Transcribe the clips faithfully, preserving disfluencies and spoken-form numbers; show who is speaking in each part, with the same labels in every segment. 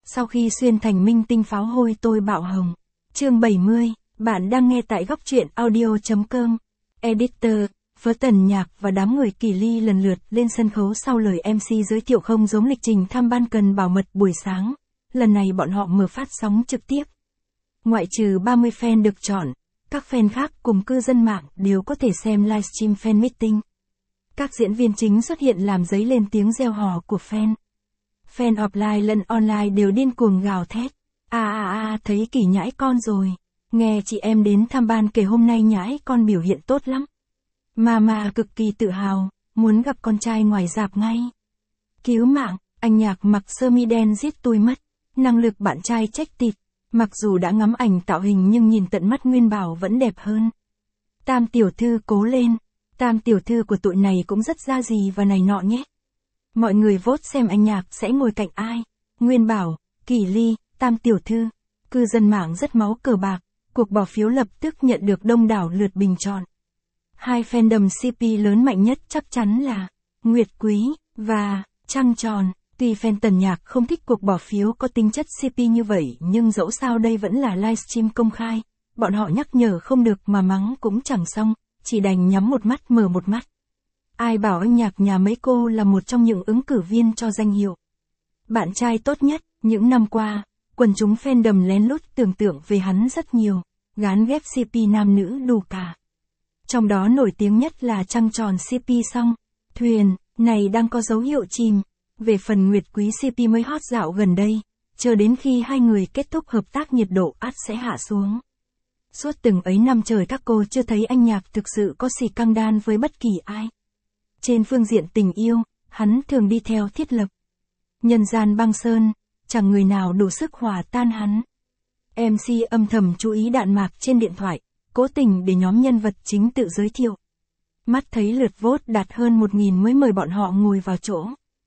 Speaker 1: Sau khi xuyên thành minh tinh pháo hôi tôi bạo hồng. Chương bảy mươi, bạn đang nghe tại góc truyện audio.com. Editor, với Tần Nhạc và đám người Kỳ Ly lần lượt lên sân khấu sau lời em xê giới thiệu không giống lịch trình thăm ban cần bảo mật buổi sáng. Lần này bọn họ mở phát sóng trực tiếp. Ngoại trừ ba mươi fan được chọn, các fan khác cùng cư dân mạng đều có thể xem livestream fan meeting. Các diễn viên chính xuất hiện làm dấy lên tiếng reo hò của fan. Fan offline lẫn online đều điên cuồng gào thét. À à à, thấy Kỳ nhãi con rồi. Nghe chị em đến thăm ban kể hôm nay nhãi con biểu hiện tốt lắm. Mama cực kỳ tự hào, muốn gặp con trai ngoài rạp ngay. Cứu mạng, anh Nhạc mặc sơ mi đen giết tôi mất. Năng lực bạn trai trách tịt. Mặc dù đã ngắm ảnh tạo hình nhưng nhìn tận mắt Nguyên Bảo vẫn đẹp hơn. Tam tiểu thư cố lên. Tam tiểu thư của tụi này cũng rất ra gì và này nọ nhé. Mọi người vote xem anh Nhạc sẽ ngồi cạnh ai. Nguyên Bảo, Kỳ Ly, Tam tiểu thư. Cư dân mạng rất máu cờ bạc. Cuộc bỏ phiếu lập tức nhận được đông đảo lượt bình chọn. Hai fandom xê pê lớn mạnh nhất chắc chắn là Nguyệt Quý và Trăng Tròn. Tuy fan Tần Nhạc không thích cuộc bỏ phiếu có tính chất xê pê như vậy nhưng dẫu sao đây vẫn là livestream công khai. Bọn họ nhắc nhở không được mà mắng cũng chẳng xong, chỉ đành nhắm một mắt mở một mắt. Ai bảo anh Nhạc nhà mấy cô là một trong những ứng cử viên cho danh hiệu bạn trai tốt nhất. Những năm qua, quần chúng fandom lén lút tưởng tượng về hắn rất nhiều, gán ghép xê pê nam nữ đủ cả. Trong đó nổi tiếng nhất là Trăng Tròn xê pê Song Thuyền, này đang có dấu hiệu chìm. Về phần Nguyệt Quý xê pê mới hot dạo gần đây, chờ đến khi hai người kết thúc hợp tác nhiệt độ ắt sẽ hạ xuống. Suốt từng ấy năm trời các cô chưa thấy anh Nhạc thực sự có xì căng đan với bất kỳ ai. Trên phương diện tình yêu, hắn thường đi theo thiết lập. Nhân gian băng sơn, chẳng người nào đủ sức hòa tan hắn. em xê âm thầm chú ý đạn mạc trên điện thoại, cố tình để nhóm nhân vật chính tự giới thiệu. Mắt thấy lượt vote đạt hơn một nghìn mới mời bọn họ ngồi vào chỗ.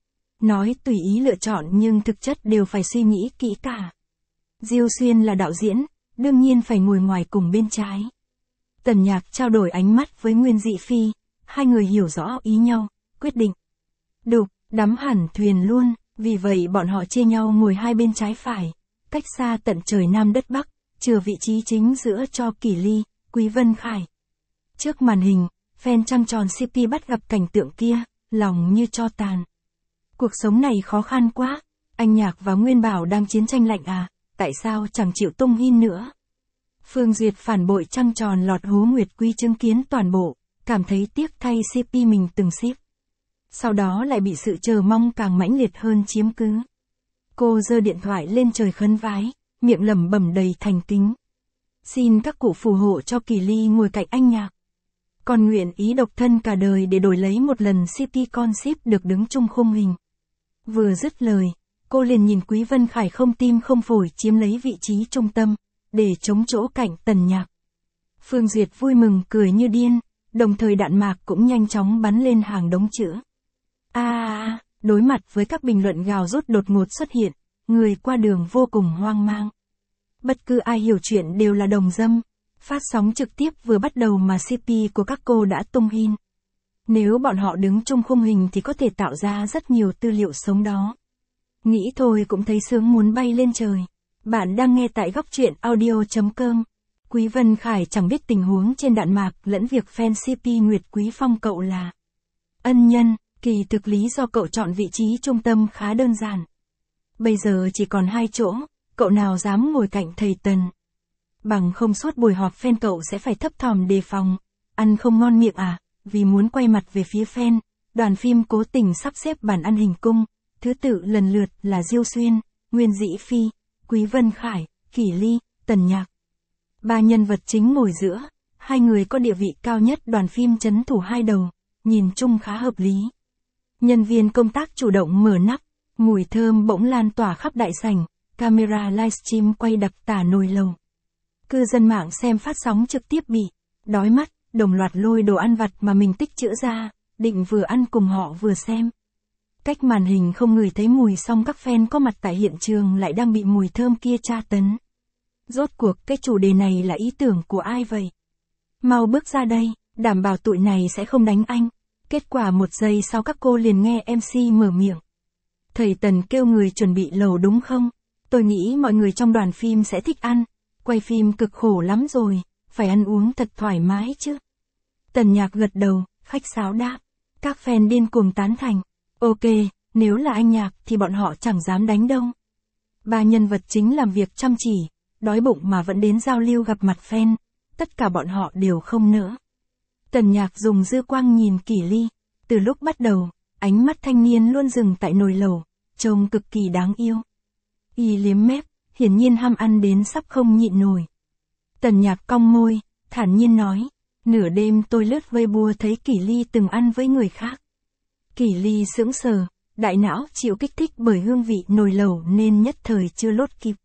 Speaker 1: Nói tùy ý lựa chọn nhưng thực chất đều phải suy nghĩ kỹ cả. Diêu Xuyên là đạo diễn, đương nhiên phải ngồi ngoài cùng bên trái. Tần Nhạc trao đổi ánh mắt với Nguyên Dị Phi, hai người hiểu rõ ý nhau, quyết định đục, đắm hẳn thuyền luôn, vì vậy bọn họ chia nhau ngồi hai bên trái phải, cách xa tận trời Nam đất Bắc, chừa vị trí chính giữa cho Kỳ Ly, Quý Vân Khải. Trước màn hình, fan Trăng Tròn xê pê bắt gặp cảnh tượng kia, lòng như tro tàn. Cuộc sống này khó khăn quá, anh Nhạc và Nguyên Bảo đang chiến tranh lạnh à, tại sao chẳng chịu tung hin nữa. Phương Duyệt phản bội Trăng Tròn lọt hố Nguyệt Quý chứng kiến toàn bộ, cảm thấy tiếc thay xê pê mình từng ship. Sau đó lại bị sự chờ mong càng mãnh liệt hơn chiếm cứ. Cô giơ điện thoại lên trời khấn vái, miệng lẩm bẩm đầy thành kính. Xin các cụ phù hộ cho Kỳ Ly ngồi cạnh anh Nhạc. Còn nguyện ý độc thân cả đời để đổi lấy một lần xê pê con ship được đứng chung khung hình. Vừa dứt lời, cô liền nhìn Quý Vân Khải không tim không phổi chiếm lấy vị trí trung tâm, để chống chỗ cạnh Tần Nhạc. Phương Duyệt vui mừng cười như điên, đồng thời đạn mạc cũng nhanh chóng bắn lên hàng đống chữ. A à, đối mặt với các bình luận gào rút đột ngột xuất hiện, người qua đường vô cùng hoang mang. Bất cứ ai hiểu chuyện đều là đồng dâm. Phát sóng trực tiếp vừa bắt đầu mà xê pê của các cô đã tung hin. Nếu bọn họ đứng chung khung hình thì có thể tạo ra rất nhiều tư liệu sống đó. Nghĩ thôi cũng thấy sướng muốn bay lên trời. Bạn đang nghe tại góc truyện audio.com. Quý Vân Khải chẳng biết tình huống trên đạn mạc lẫn việc fan xê pê Nguyệt Quý phong cậu là ân nhân, kỳ thực lý do cậu chọn vị trí trung tâm khá đơn giản. Bây giờ chỉ còn hai chỗ, cậu nào dám ngồi cạnh thầy Tần. Bằng không suốt buổi họp fan cậu sẽ phải thấp thỏm đề phòng. Ăn không ngon miệng à, vì muốn quay mặt về phía fan, đoàn phim cố tình sắp xếp bàn ăn hình cung, thứ tự lần lượt là Diêu Xuyên, Nguyên Dị Phi, Quý Vân Khải, Kỳ Ly, Tần Nhạc. Ba nhân vật chính ngồi giữa, hai người có địa vị cao nhất đoàn phim trấn thủ hai đầu, nhìn chung khá hợp lý. Nhân viên công tác chủ động mở nắp, mùi thơm bỗng lan tỏa khắp đại sảnh, camera livestream quay đặc tả nồi lầu. Cư dân mạng xem phát sóng trực tiếp bị đói mắt, đồng loạt lôi đồ ăn vặt mà mình tích trữ ra, định vừa ăn cùng họ vừa xem. Cách màn hình không ngửi thấy mùi xong các fan có mặt tại hiện trường lại đang bị mùi thơm kia tra tấn. Rốt cuộc cái chủ đề này là ý tưởng của ai vậy? Mau bước ra đây, đảm bảo tụi này sẽ không đánh anh. Kết quả một giây sau các cô liền nghe em xê mở miệng. Thầy Tần kêu người chuẩn bị lầu đúng không? Tôi nghĩ mọi người trong đoàn phim sẽ thích ăn. Quay phim cực khổ lắm rồi, phải ăn uống thật thoải mái chứ. Tần Nhạc gật đầu, khách sáo đáp. Các fan điên cuồng tán thành. Ok, nếu là anh Nhạc thì bọn họ chẳng dám đánh đâu. Ba nhân vật chính làm việc chăm chỉ, đói bụng mà vẫn đến giao lưu gặp mặt fan. Tất cả bọn họ đều không nỡ. Tần Nhạc dùng dư quang nhìn Kỷ Ly. Từ lúc bắt đầu, ánh mắt thanh niên luôn dừng tại nồi lẩu, trông cực kỳ đáng yêu. Y liếm mép, hiển nhiên ham ăn đến sắp không nhịn nổi. Tần Nhạc cong môi, thản nhiên nói. Nửa đêm tôi lướt Weibo thấy Kỷ Ly từng ăn với người khác. Kỷ Ly sững sờ, đại não chịu kích thích bởi hương vị nồi lẩu nên nhất thời chưa lốt kịp.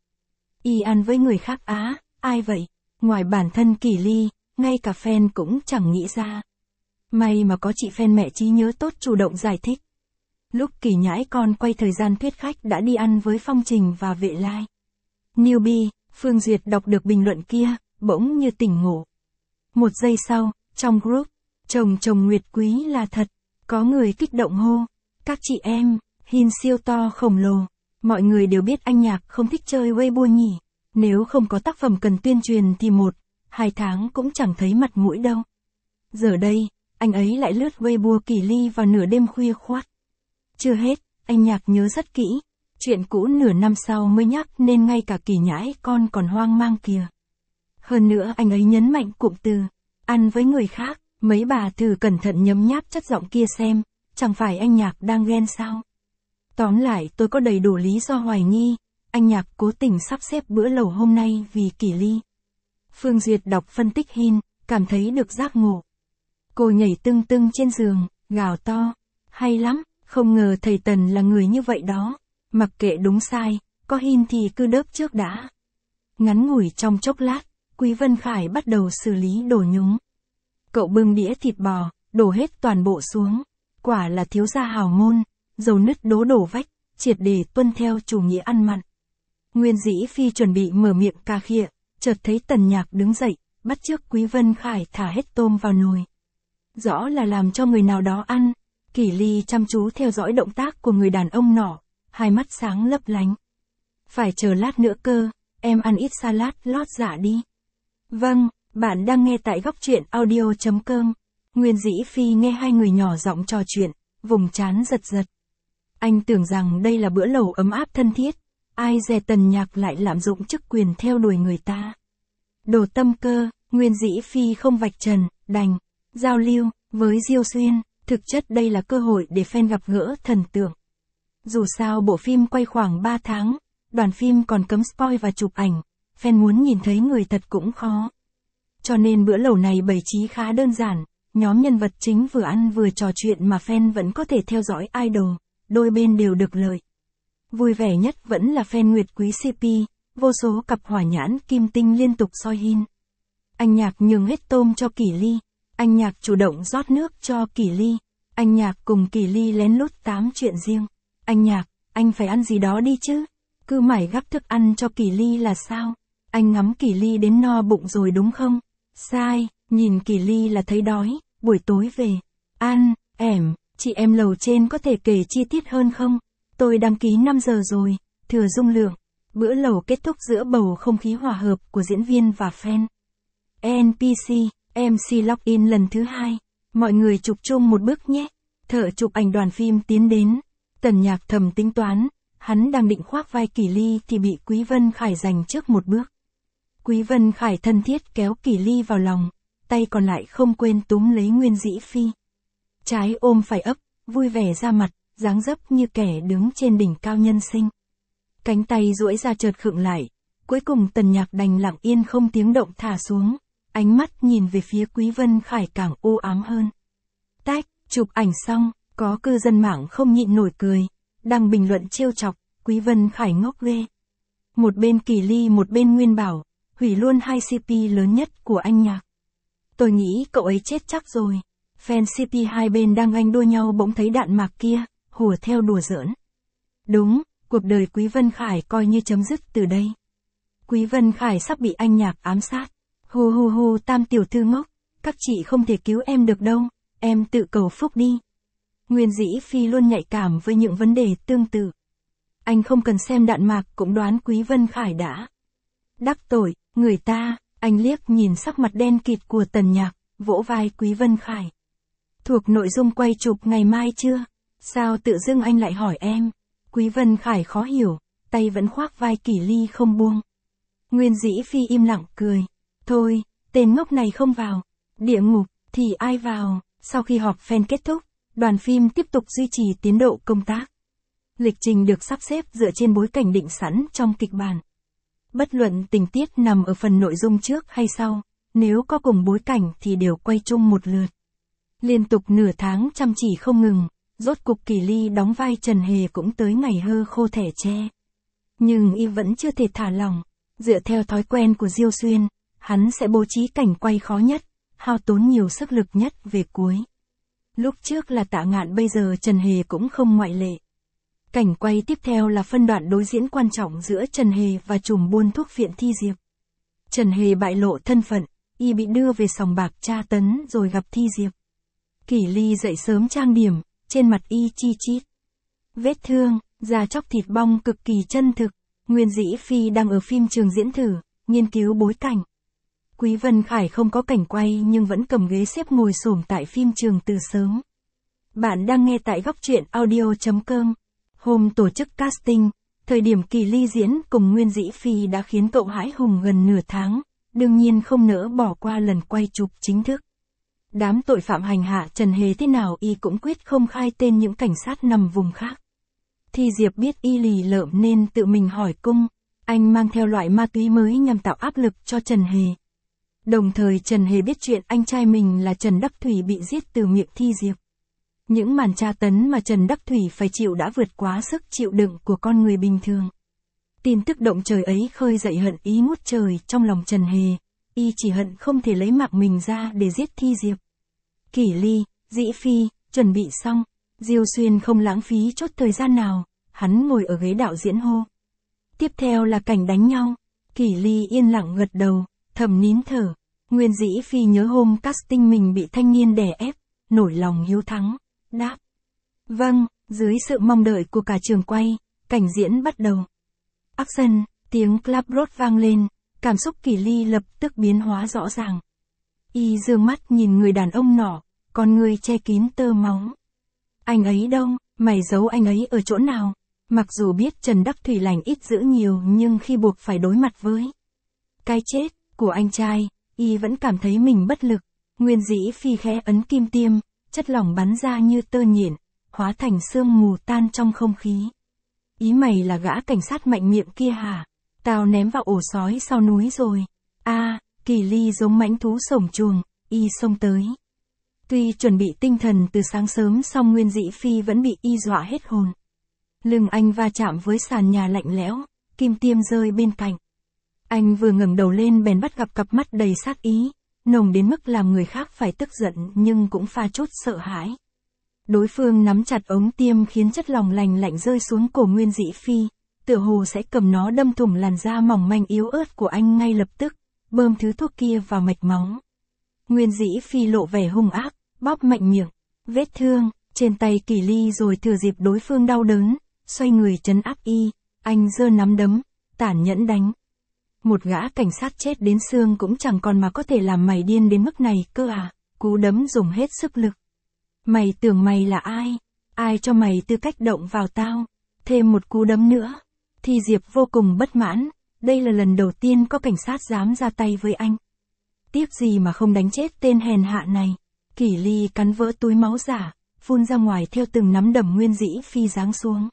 Speaker 1: Y ăn với người khác á, ai vậy? Ngoài bản thân Kỷ Ly, ngay cả fan cũng chẳng nghĩ ra. May mà có chị fan mẹ trí nhớ tốt chủ động giải thích. Lúc Kỷ Nhãi con quay thời gian thuyết khách đã đi ăn với Phong Trình và Vệ Lai. Newbie, Phương Duyệt đọc được bình luận kia, bỗng như tỉnh ngộ. Một giây sau, trong group, chồng chồng Nguyệt Quý là thật, có người kích động hô. Các chị em, hin siêu to khổng lồ, mọi người đều biết anh Nhạc không thích chơi Weibo nhỉ. Nếu không có tác phẩm cần tuyên truyền thì một, hai tháng cũng chẳng thấy mặt mũi đâu. Giờ đây, anh ấy lại lướt Weibo Kỷ Ly vào nửa đêm khuya khoắt. Chưa hết, anh Nhạc nhớ rất kỹ. Chuyện cũ nửa năm sau mới nhắc nên ngay cả Kỷ Nhãi con còn hoang mang kìa. Hơn nữa anh ấy nhấn mạnh cụm từ, ăn với người khác, mấy bà thử cẩn thận nhấm nháp chất giọng kia xem, chẳng phải anh Nhạc đang ghen sao. Tóm lại tôi có đầy đủ lý do hoài nghi, anh Nhạc cố tình sắp xếp bữa lẩu hôm nay vì Kỷ Ly. Phương Duyệt đọc phân tích hin, cảm thấy được giác ngộ. Cô nhảy tưng tưng trên giường, gào to, hay lắm, không ngờ thầy Tần là người như vậy đó. Mặc kệ đúng sai, có hin thì cứ đớp trước đã. Ngắn ngủi trong chốc lát, Quý Vân Khải bắt đầu xử lý đồ nhúng. Cậu bưng đĩa thịt bò, đổ hết toàn bộ xuống. Quả là thiếu gia hào môn, dầu nứt đố đổ vách, triệt để tuân theo chủ nghĩa ăn mặn. Nguyên Dĩ Phi chuẩn bị mở miệng cà khịa, chợt thấy Tần Nhạc đứng dậy, bắt chước Quý Vân Khải thả hết tôm vào nồi. Rõ là làm cho người nào đó ăn. Kỷ Ly chăm chú theo dõi động tác của người đàn ông nọ, hai mắt sáng lấp lánh. Phải chờ lát nữa cơ, em ăn ít salad lót dạ đi. Vâng, bạn đang nghe tại góc truyện audio chấm com. Nguyên Dĩ Phi nghe hai người nhỏ giọng trò chuyện, vùng trán giật giật. Anh tưởng rằng đây là bữa lẩu ấm áp thân thiết, ai dè Tần Nhạc lại lạm dụng chức quyền theo đuổi người ta. Đồ tâm cơ, Nguyên Dĩ Phi không vạch trần, đành giao lưu với Diêu Xuyên, thực chất đây là cơ hội để fan gặp gỡ thần tượng. Dù sao bộ phim quay khoảng ba tháng, đoàn phim còn cấm spoil và chụp ảnh, fan muốn nhìn thấy người thật cũng khó. Cho nên bữa lẩu này bày trí khá đơn giản, nhóm nhân vật chính vừa ăn vừa trò chuyện mà fan vẫn có thể theo dõi idol, đôi bên đều được lợi. Vui vẻ nhất vẫn là fan Nguyệt Quý xê pê, vô số cặp hỏa nhãn kim tinh liên tục soi hin. Anh Nhạc nhường hết tôm cho Kỷ Ly, anh Nhạc chủ động rót nước cho Kỷ Ly, anh Nhạc cùng Kỷ Ly lén lút tám chuyện riêng. Anh Nhạc, anh phải ăn gì đó đi chứ, cứ mải gắp thức ăn cho Kỷ Ly là sao? Anh ngắm Kỷ Ly đến no bụng rồi đúng không? Sai, nhìn Kỷ Ly là thấy đói, buổi tối về. Ăn, ẻm, chị em lầu trên có thể kể chi tiết hơn không? Tôi đăng ký năm giờ rồi, thừa dung lượng. Bữa lẩu kết thúc giữa bầu không khí hòa hợp của diễn viên và fan. en pê xê, em xê login lần thứ hai. Mọi người chụp chung một bước nhé. Thợ chụp ảnh đoàn phim tiến đến. Tần Nhạc thầm tính toán, hắn đang định khoác vai Kỷ Ly thì bị Quý Vân Khải giành trước một bước. Quý Vân Khải thân thiết kéo Kỷ Ly vào lòng, tay còn lại không quên túm lấy Nguyên Dĩ Phi. Trái ôm phải ấp, vui vẻ ra mặt, dáng dấp như kẻ đứng trên đỉnh cao nhân sinh. Cánh tay duỗi ra chợt khựng lại, cuối cùng Tần Nhạc đành lặng yên không tiếng động thả xuống, ánh mắt nhìn về phía Quý Vân Khải càng u ám hơn. Tách, chụp ảnh xong, có cư dân mạng không nhịn nổi cười, đăng bình luận trêu chọc, Quý Vân Khải ngốc ghê. Một bên Kỷ Ly một bên Nguyên Bảo, hủy luôn hai xê pê lớn nhất của anh Nhạc. Tôi nghĩ cậu ấy chết chắc rồi. Fan xê pê hai bên đang ganh đua nhau bỗng thấy đạn mạc kia, hùa theo đùa giỡn. Đúng, cuộc đời Quý Vân Khải coi như chấm dứt từ đây. Quý Vân Khải sắp bị anh Nhạc ám sát. Hu hu hu Tam tiểu thư ngốc, các chị không thể cứu em được đâu, em tự cầu phúc đi. Nguyên Dĩ Phi luôn nhạy cảm với những vấn đề tương tự. Anh không cần xem đạn mạc cũng đoán Quý Vân Khải đã đắc tội người ta, anh liếc nhìn sắc mặt đen kịt của Tần Nhạc, vỗ vai Quý Vân Khải. Thuộc nội dung quay chụp ngày mai chưa? Sao tự dưng anh lại hỏi em? Quý Vân Khải khó hiểu, tay vẫn khoác vai Kỷ Ly không buông. Nguyên Dĩ Phi im lặng cười. Thôi, tên ngốc này không vào. Địa ngục, thì ai vào? Sau khi họp fan kết thúc, đoàn phim tiếp tục duy trì tiến độ công tác. Lịch trình được sắp xếp dựa trên bối cảnh định sẵn trong kịch bản. Bất luận tình tiết nằm ở phần nội dung trước hay sau, nếu có cùng bối cảnh thì đều quay chung một lượt. Liên tục nửa tháng chăm chỉ không ngừng, rốt cục Kỷ Ly đóng vai Trần Hề cũng tới ngày hơ khô thẻ tre. Nhưng y vẫn chưa thể thả lỏng, dựa theo thói quen của Diêu Xuyên, hắn sẽ bố trí cảnh quay khó nhất, hao tốn nhiều sức lực nhất về cuối. Lúc trước là Tạ Ngạn, bây giờ Trần Hề cũng không ngoại lệ. Cảnh quay tiếp theo là phân đoạn đối diễn quan trọng giữa Trần Hề và trùm buôn thuốc viện Thi Diệp. Trần Hề bại lộ thân phận, y bị đưa về sòng bạc tra tấn rồi gặp Thi Diệp. Kỷ Ly dậy sớm trang điểm, trên mặt y chi chít vết thương, da chóc thịt bong cực kỳ chân thực. Nguyên Dĩ Phi đang ở phim trường diễn thử, nghiên cứu bối cảnh. Quý Vân Khải không có cảnh quay nhưng vẫn cầm ghế xếp ngồi xổm tại phim trường từ sớm. Bạn đang nghe tại góc truyện audio chấm com. Hôm tổ chức casting, thời điểm Kỷ Ly diễn cùng Nguyên Dĩ Phi đã khiến cậu hãi hùng gần nửa tháng, đương nhiên không nỡ bỏ qua lần quay chụp chính thức. Đám tội phạm hành hạ Trần Hề thế nào y cũng quyết không khai tên những cảnh sát nằm vùng khác. Thi Diệp biết y lì lợm nên tự mình hỏi cung, anh mang theo loại ma túy mới nhằm tạo áp lực cho Trần Hề. Đồng thời Trần Hề biết chuyện anh trai mình là Trần Đắc Thủy bị giết từ miệng Thi Diệp. Những màn tra tấn mà Trần Đắc Thủy phải chịu đã vượt quá sức chịu đựng của con người bình thường. Tin tức động trời ấy khơi dậy hận ý ngút trời trong lòng Trần Hề, y chỉ hận không thể lấy mạng mình ra để giết Thi Diệp. Kỷ Ly, Dĩ Phi, chuẩn bị xong, Diêu Xuyên không lãng phí chút thời gian nào, hắn ngồi ở ghế đạo diễn hô. Tiếp theo là cảnh đánh nhau, Kỷ Ly yên lặng gật đầu, thầm nín thở. Nguyên Dĩ Phi nhớ hôm casting mình bị thanh niên đè ép, nổi lòng hiếu thắng, đáp. Vâng, dưới sự mong đợi của cả trường quay, cảnh diễn bắt đầu. Action, tiếng clap rốt vang lên, cảm xúc Kỷ Ly lập tức biến hóa rõ ràng. Y dương mắt nhìn người đàn ông nọ, con người che kín tơ máu. Anh ấy đâu, mày giấu anh ấy ở chỗ nào? Mặc dù biết Trần Đắc Thủy lành ít dữ nhiều nhưng khi buộc phải đối mặt với cái chết của anh trai, y vẫn cảm thấy mình bất lực. Nguyên Dĩ Phi khẽ ấn kim tiêm, chất lỏng bắn ra như tơ nhện, hóa thành sương mù tan trong không khí. Ý mày là gã cảnh sát mạnh miệng kia hả? Tao ném vào ổ sói sau núi rồi. A, à, Kỷ Ly giống mãnh thú sổng chuồng, y xông tới. Tuy chuẩn bị tinh thần từ sáng sớm song Nguyên Dĩ Phi vẫn bị y dọa hết hồn. Lưng anh va chạm với sàn nhà lạnh lẽo, kim tiêm rơi bên cạnh. Anh vừa ngẩng đầu lên bèn bắt gặp cặp mắt đầy sát ý, nồng đến mức làm người khác phải tức giận nhưng cũng pha chút sợ hãi. Đối phương nắm chặt ống tiêm khiến chất lỏng lành lạnh rơi xuống cổ Nguyên Dĩ Phi, tựa hồ sẽ cầm nó đâm thủng làn da mỏng manh yếu ớt của anh ngay lập tức, bơm thứ thuốc kia vào mạch máu. Nguyên Dĩ Phi lộ vẻ hung ác, bóp mạnh miệng, vết thương trên tay Kỷ Ly rồi thừa dịp đối phương đau đớn, xoay người trấn áp y, anh giơ nắm đấm, tàn nhẫn đánh. Một gã cảnh sát chết đến xương cũng chẳng còn mà có thể làm mày điên đến mức này cơ à, cú đấm dùng hết sức lực. Mày tưởng mày là ai? Ai cho mày tư cách động vào tao? Thêm một cú đấm nữa. Thi Diệp vô cùng bất mãn, đây là lần đầu tiên có cảnh sát dám ra tay với anh. Tiếc gì mà không đánh chết tên hèn hạ này. Kỷ Ly cắn vỡ túi máu giả, phun ra ngoài theo từng nắm đấm Nguyên Dĩ Phi giáng xuống.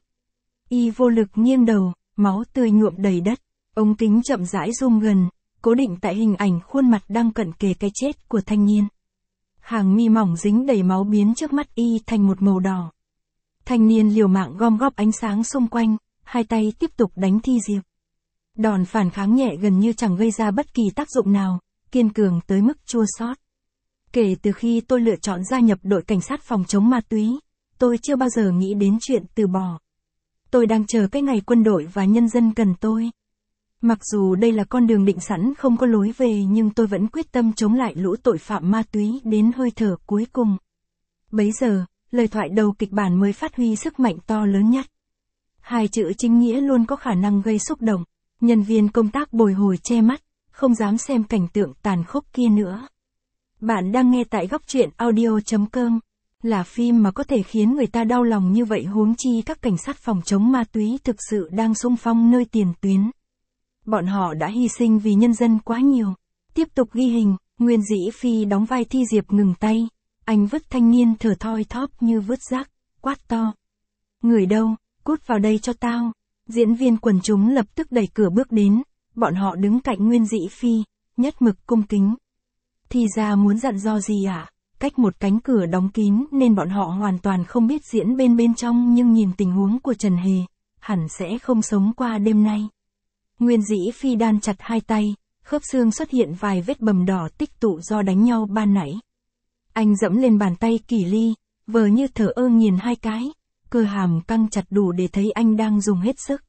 Speaker 1: Y vô lực nghiêng đầu, máu tươi nhuộm đầy đất. Ống kính chậm rãi zoom gần, cố định tại hình ảnh khuôn mặt đang cận kề cái chết của thanh niên. Hàng mi mỏng dính đầy máu biến trước mắt y thành một màu đỏ. Thanh niên liều mạng gom góp ánh sáng xung quanh, hai tay tiếp tục đánh Thi Diệp. Đòn phản kháng nhẹ gần như chẳng gây ra bất kỳ tác dụng nào, kiên cường tới mức chua xót. Kể từ khi tôi lựa chọn gia nhập đội cảnh sát phòng chống ma túy, tôi chưa bao giờ nghĩ đến chuyện từ bỏ. Tôi đang chờ cái ngày quân đội và nhân dân cần tôi. Mặc dù đây là con đường định sẵn không có lối về nhưng tôi vẫn quyết tâm chống lại lũ tội phạm ma túy đến hơi thở cuối cùng. Bấy giờ, lời thoại đầu kịch bản mới phát huy sức mạnh to lớn nhất. Hai chữ chính nghĩa luôn có khả năng gây xúc động. Nhân viên công tác bồi hồi che mắt, không dám xem cảnh tượng tàn khốc kia nữa. Bạn đang nghe tại góc truyện audio chấm com. Là phim mà có thể khiến người ta đau lòng như vậy, huống chi các cảnh sát phòng chống ma túy thực sự đang xung phong nơi tiền tuyến. Bọn họ đã hy sinh vì nhân dân quá nhiều. Tiếp tục ghi hình, Nguyên Dĩ Phi đóng vai Thi Diệp ngừng tay. Anh vứt thanh niên thở thoi thóp như vứt rác, quát to. Người đâu, cút vào đây cho tao. Diễn viên quần chúng lập tức đẩy cửa bước đến, bọn họ đứng cạnh Nguyên Dĩ Phi, nhất mực cung kính. Thì ra muốn dặn dò gì ạ? À? Cách một cánh cửa đóng kín nên bọn họ hoàn toàn không biết diễn bên bên trong, nhưng nhìn tình huống của Trần Hề, hẳn sẽ không sống qua đêm nay. Nguyên Dĩ Phi đan chặt hai tay, khớp xương xuất hiện vài vết bầm đỏ tích tụ do đánh nhau ban nãy. Anh dẫm lên bàn tay Kỷ Ly, vờ như thở ơ nghiền hai cái, cơ hàm căng chặt đủ để thấy anh đang dùng hết sức.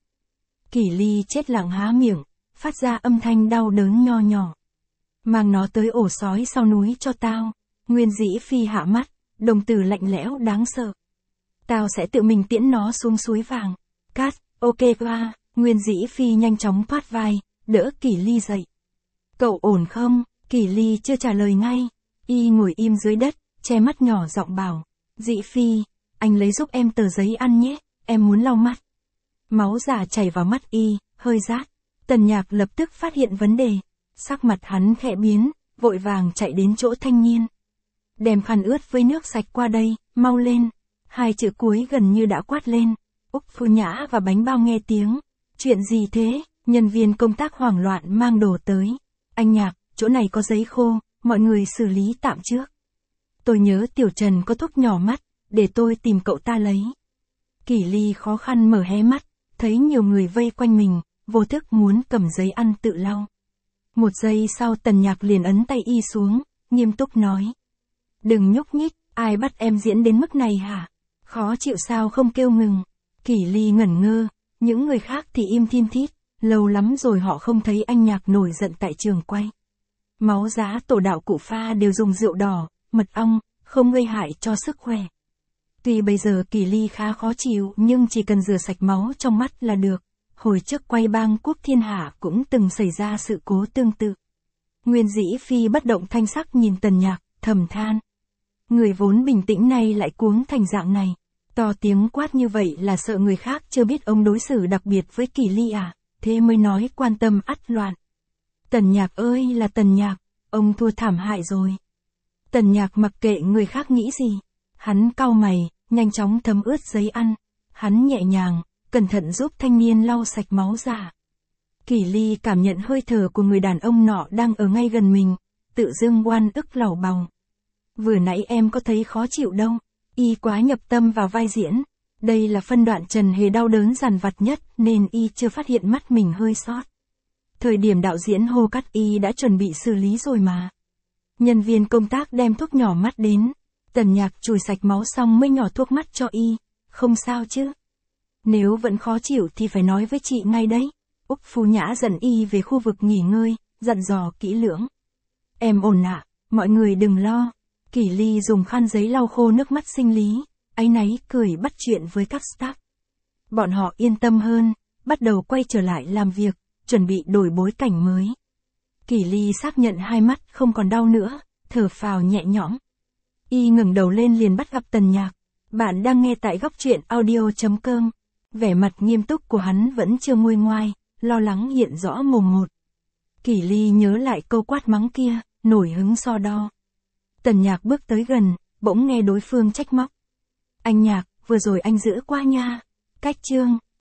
Speaker 1: Kỷ Ly chết lặng há miệng, phát ra âm thanh đau đớn nho nhỏ. Mang nó tới ổ sói sau núi cho tao. Nguyên Dĩ Phi hạ mắt, đồng tử lạnh lẽo đáng sợ. Tao sẽ tự mình tiễn nó xuống suối vàng. Cát, ok qua. Nguyên Dĩ Phi nhanh chóng thoát vai, đỡ Kỷ Ly dậy. Cậu ổn không? Kỷ Ly chưa trả lời ngay. Y ngồi im dưới đất, che mắt nhỏ giọng bảo. Dĩ Phi, anh lấy giúp em tờ giấy ăn nhé, em muốn lau mắt. Máu giả chảy vào mắt Y, hơi rát. Tần Nhạc lập tức phát hiện vấn đề. Sắc mặt hắn khẽ biến, vội vàng chạy đến chỗ thanh niên. Đem khăn ướt với nước sạch qua đây, mau lên. Hai chữ cuối gần như đã quát lên. Úc Phu Nhã và Bánh Bao nghe tiếng. Chuyện gì thế? Nhân viên công tác hoảng loạn mang đồ tới. Anh Nhạc, chỗ này có giấy khô, mọi người xử lý tạm trước. Tôi nhớ Tiểu Trần có thuốc nhỏ mắt, để tôi tìm cậu ta lấy. Kỷ Ly khó khăn mở hé mắt, thấy nhiều người vây quanh mình, vô thức muốn cầm giấy ăn tự lau. Một giây sau Tần Nhạc liền ấn tay Y xuống, nghiêm túc nói. Đừng nhúc nhích, ai bắt em diễn đến mức này hả? Khó chịu sao không kêu ngừng? Kỷ Ly ngẩn ngơ, những người khác thì im thiên thít, lâu lắm rồi họ không thấy anh Nhạc nổi giận tại trường quay. Máu giá tổ đạo cụ pha đều dùng rượu đỏ, mật ong, không gây hại cho sức khỏe. Tuy bây giờ Kỷ Ly khá khó chịu nhưng chỉ cần rửa sạch máu trong mắt là được. Hồi trước quay Bang Quốc Thiên Hạ cũng từng xảy ra sự cố tương tự. Nguyên Dĩ Phi bất động thanh sắc nhìn Tần Nhạc, thầm than. Người vốn bình tĩnh này lại cuống thành dạng này. To tiếng quát như vậy là sợ người khác chưa biết ông đối xử đặc biệt với Kỷ Ly à, thế mới nói quan tâm ắt loạn. Tần Nhạc ơi là Tần Nhạc, ông thua thảm hại rồi. Tần Nhạc mặc kệ người khác nghĩ gì. Hắn cau mày, nhanh chóng thấm ướt giấy ăn. Hắn nhẹ nhàng, cẩn thận giúp thanh niên lau sạch máu giả. Kỷ Ly cảm nhận hơi thở của người đàn ông nọ đang ở ngay gần mình, tự dưng oan ức lẩu bòng. Vừa nãy em có thấy khó chịu đâu, Y quá nhập tâm vào vai diễn. Đây là phân đoạn Trần Hề đau đớn dằn vặt nhất nên Y chưa phát hiện mắt mình hơi sót. Thời điểm đạo diễn hô cắt Y đã chuẩn bị xử lý rồi mà. Nhân viên công tác đem thuốc nhỏ mắt đến. Tần Nhạc chùi sạch máu xong mới nhỏ thuốc mắt cho Y. Không sao chứ? Nếu vẫn khó chịu thì phải nói với chị ngay đấy. Úc Phu Nhã dẫn Y về khu vực nghỉ ngơi, dặn dò kỹ lưỡng. Em ổn ạ, mọi người đừng lo. Kỷ Ly dùng khăn giấy lau khô nước mắt sinh lý, áy náy cười bắt chuyện với các staff. Bọn họ yên tâm hơn, bắt đầu quay trở lại làm việc, chuẩn bị đổi bối cảnh mới. Kỷ Ly xác nhận hai mắt không còn đau nữa, thở phào nhẹ nhõm. Y ngẩng đầu lên liền bắt gặp Tần Nhạc. Bạn đang nghe tại góc truyện audio chấm com. Vẻ mặt nghiêm túc của hắn vẫn chưa nguôi ngoai, lo lắng hiện rõ mồm một. Kỷ Ly nhớ lại câu quát mắng kia, nổi hứng so đo. Tần Nhạc bước tới gần, bỗng nghe đối phương trách móc. Anh Nhạc, vừa rồi anh dữ quá nha. Cách chương.